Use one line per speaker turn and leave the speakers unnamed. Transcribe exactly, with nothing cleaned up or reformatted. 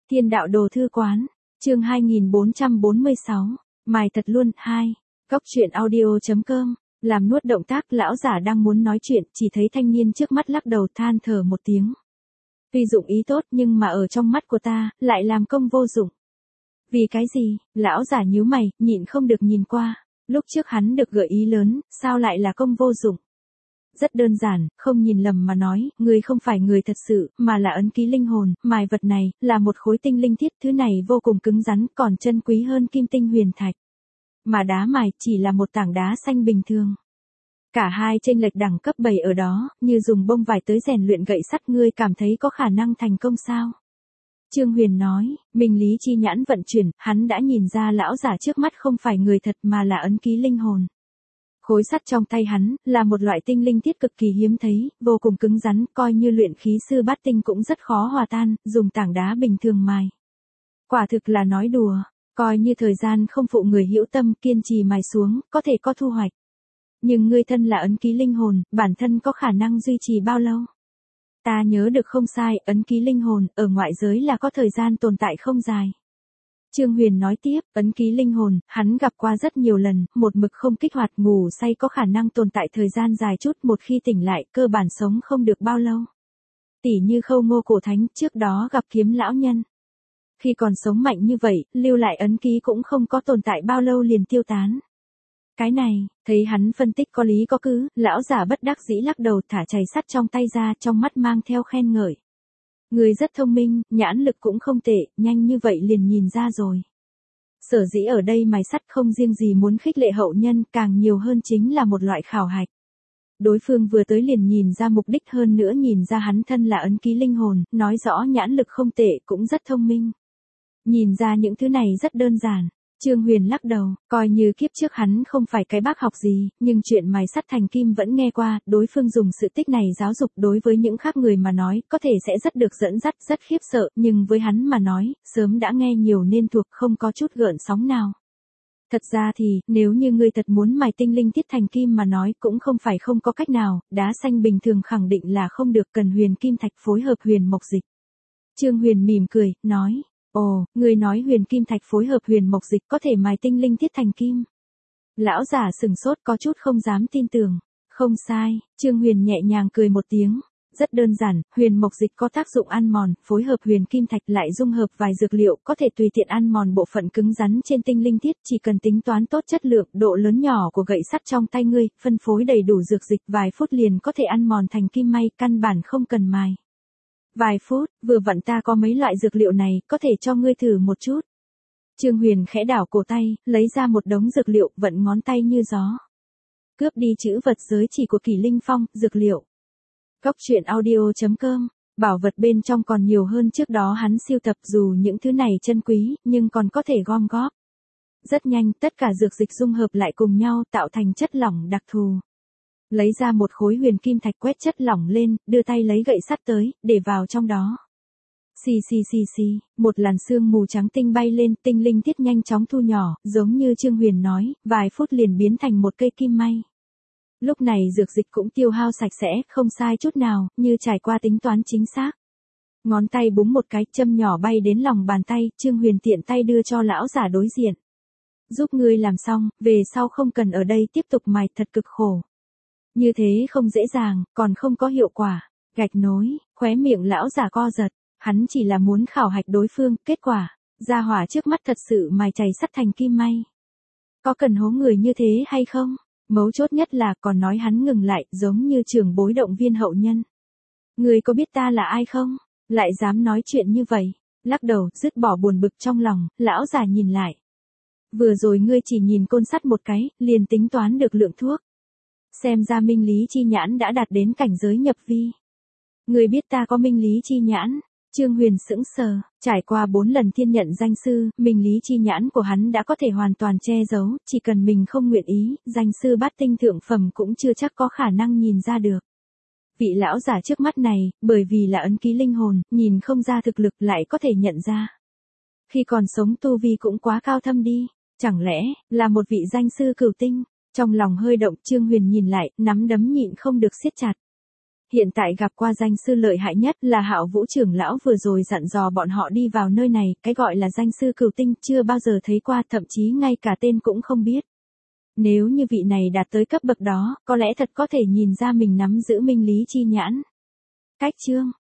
Thiên đạo đồ thư quán, chương hai nghìn bốn trăm bốn mươi sáu, mài thật luôn, hai, góc truyện audio.com, làm nuốt động tác lão giả đang muốn nói chuyện, chỉ thấy thanh niên trước mắt lắc đầu than thở một tiếng. Tuy dụng ý tốt nhưng mà ở trong mắt của ta, lại làm công vô dụng. Vì cái gì, lão giả nhíu mày, nhịn không được nhìn qua, lúc trước hắn được gợi ý lớn, sao lại là công vô dụng? Rất đơn giản, không nhìn lầm mà nói, người không phải người thật sự, mà là ấn ký linh hồn, mài vật này, là một khối tinh linh thiết, thứ này vô cùng cứng rắn, còn chân quý hơn kim tinh huyền thạch. Mà đá mài, chỉ là một tảng đá xanh bình thường. Cả hai chênh lệch đẳng cấp bảy ở đó, như dùng bông vải tới rèn luyện gậy sắt, ngươi cảm thấy có khả năng thành công sao? Trương Huyền nói, minh lý chi nhãn vận chuyển, hắn đã nhìn ra lão giả trước mắt không phải người thật mà là ấn ký linh hồn. Khối sắt trong tay hắn, là một loại tinh linh thiết cực kỳ hiếm thấy, vô cùng cứng rắn, coi như luyện khí sư bát tinh cũng rất khó hòa tan, dùng tảng đá bình thường mài. Quả thực là nói đùa, coi như thời gian không phụ người hữu tâm, kiên trì mài xuống, có thể có thu hoạch. Nhưng ngươi thân là ấn ký linh hồn, bản thân có khả năng duy trì bao lâu? Ta nhớ được không sai, ấn ký linh hồn, ở ngoại giới là có thời gian tồn tại không dài. Trương Huyền nói tiếp, ấn ký linh hồn, hắn gặp qua rất nhiều lần, một mực không kích hoạt, ngủ say có khả năng tồn tại thời gian dài chút, một khi tỉnh lại, cơ bản sống không được bao lâu. Tỉ như Khâu Ngô Cổ Thánh, trước đó gặp Kiếm lão nhân. Khi còn sống mạnh như vậy, lưu lại ấn ký cũng không có tồn tại bao lâu liền tiêu tán. Cái này, thấy hắn phân tích có lý có cứ, lão giả bất đắc dĩ lắc đầu, thả chày sắt trong tay ra, trong mắt mang theo khen ngợi. Người rất thông minh, nhãn lực cũng không tệ, nhanh như vậy liền nhìn ra rồi. Sở dĩ ở đây mài sắt không riêng gì muốn khích lệ hậu nhân, càng nhiều hơn chính là một loại khảo hạch. Đối phương vừa tới liền nhìn ra mục đích, hơn nữa nhìn ra hắn thân là ấn ký linh hồn, nói rõ nhãn lực không tệ, cũng rất thông minh. Nhìn ra những thứ này rất đơn giản. Trương Huyền lắc đầu, coi như kiếp trước hắn không phải cái bác học gì, nhưng chuyện mài sắt thành kim vẫn nghe qua, đối phương dùng sự tích này giáo dục đối với những khác người mà nói, có thể sẽ rất được dẫn dắt, rất khiếp sợ, nhưng với hắn mà nói, sớm đã nghe nhiều nên thuộc, không có chút gợn sóng nào. Thật ra thì, nếu như ngươi thật muốn mài tinh linh thiết thành kim mà nói, cũng không phải không có cách nào, đá xanh bình thường khẳng định là không được, cần huyền kim thạch phối hợp huyền mộc dịch. Trương Huyền mỉm cười, nói. Ồ, người nói huyền kim thạch phối hợp huyền mộc dịch có thể mài tinh linh thiết thành kim. Lão giả sừng sốt có chút không dám tin tưởng. Không sai, Trương Huyền nhẹ nhàng cười một tiếng. Rất đơn giản, huyền mộc dịch có tác dụng ăn mòn, phối hợp huyền kim thạch lại dung hợp vài dược liệu, có thể tùy tiện ăn mòn bộ phận cứng rắn trên tinh linh thiết, chỉ cần tính toán tốt chất lượng, độ lớn nhỏ của gậy sắt trong tay ngươi, phân phối đầy đủ dược dịch, vài phút liền có thể ăn mòn thành kim may, căn bản không cần mài. Vài phút, vừa vặn ta có mấy loại dược liệu này, có thể cho ngươi thử một chút. Trương Huyền khẽ đảo cổ tay, lấy ra một đống dược liệu, vận ngón tay như gió. Cướp đi chữ vật giới chỉ của Kỷ Linh Phong, dược liệu. Góc truyện audio.com, bảo vật bên trong còn nhiều hơn trước đó hắn siêu tập, dù những thứ này chân quý, nhưng còn có thể gom góp. Rất nhanh, tất cả dược dịch dung hợp lại cùng nhau, tạo thành chất lỏng đặc thù. Lấy ra một khối huyền kim thạch, quét chất lỏng lên, đưa tay lấy gậy sắt tới, để vào trong đó. Xì xì xì xì, một làn sương mù trắng tinh bay lên, tinh linh thiết nhanh chóng thu nhỏ, giống như Trương Huyền nói, vài phút liền biến thành một cây kim may. Lúc này dược dịch cũng tiêu hao sạch sẽ, không sai chút nào, như trải qua tính toán chính xác. Ngón tay búng một cái, châm nhỏ bay đến lòng bàn tay, Trương Huyền tiện tay đưa cho lão giả đối diện. Giúp ngươi làm xong, về sau không cần ở đây tiếp tục mài, thật cực khổ. Như thế không dễ dàng, còn không có hiệu quả. Gạch nối, khóe miệng lão giả co giật, hắn chỉ là muốn khảo hạch đối phương, kết quả, gia hỏa trước mắt thật sự mài chày sắt thành kim may. Có cần hố người như thế hay không? Mấu chốt nhất là còn nói hắn ngừng lại, giống như trưởng bối động viên hậu nhân. Người có biết ta là ai không? Lại dám nói chuyện như vậy. Lắc đầu, dứt bỏ buồn bực trong lòng, lão già nhìn lại. Vừa rồi ngươi chỉ nhìn côn sắt một cái, liền tính toán được lượng thuốc. Xem ra minh lý chi nhãn đã đạt đến cảnh giới nhập vi. Người biết ta có minh lý chi nhãn. Trương Huyền sững sờ, trải qua bốn lần thiên nhận danh sư, minh lý chi nhãn của hắn đã có thể hoàn toàn che giấu, chỉ cần mình không nguyện ý, danh sư bát tinh thượng phẩm cũng chưa chắc có khả năng nhìn ra được. Vị lão giả trước mắt này, bởi vì là ấn ký linh hồn, nhìn không ra thực lực lại có thể nhận ra. Khi còn sống tu vi cũng quá cao thâm đi, chẳng lẽ, là một vị danh sư cửu tinh? Trong lòng hơi động, Trương Huyền nhìn lại, nắm đấm nhịn không được siết chặt. Hiện tại gặp qua danh sư lợi hại nhất là Hạo Vũ trưởng lão vừa rồi dặn dò bọn họ đi vào nơi này, cái gọi là danh sư cửu tinh chưa bao giờ thấy qua, thậm chí ngay cả tên cũng không biết. Nếu như vị này đạt tới cấp bậc đó, có lẽ thật có thể nhìn ra mình nắm giữ minh lý chi nhãn. Cách chương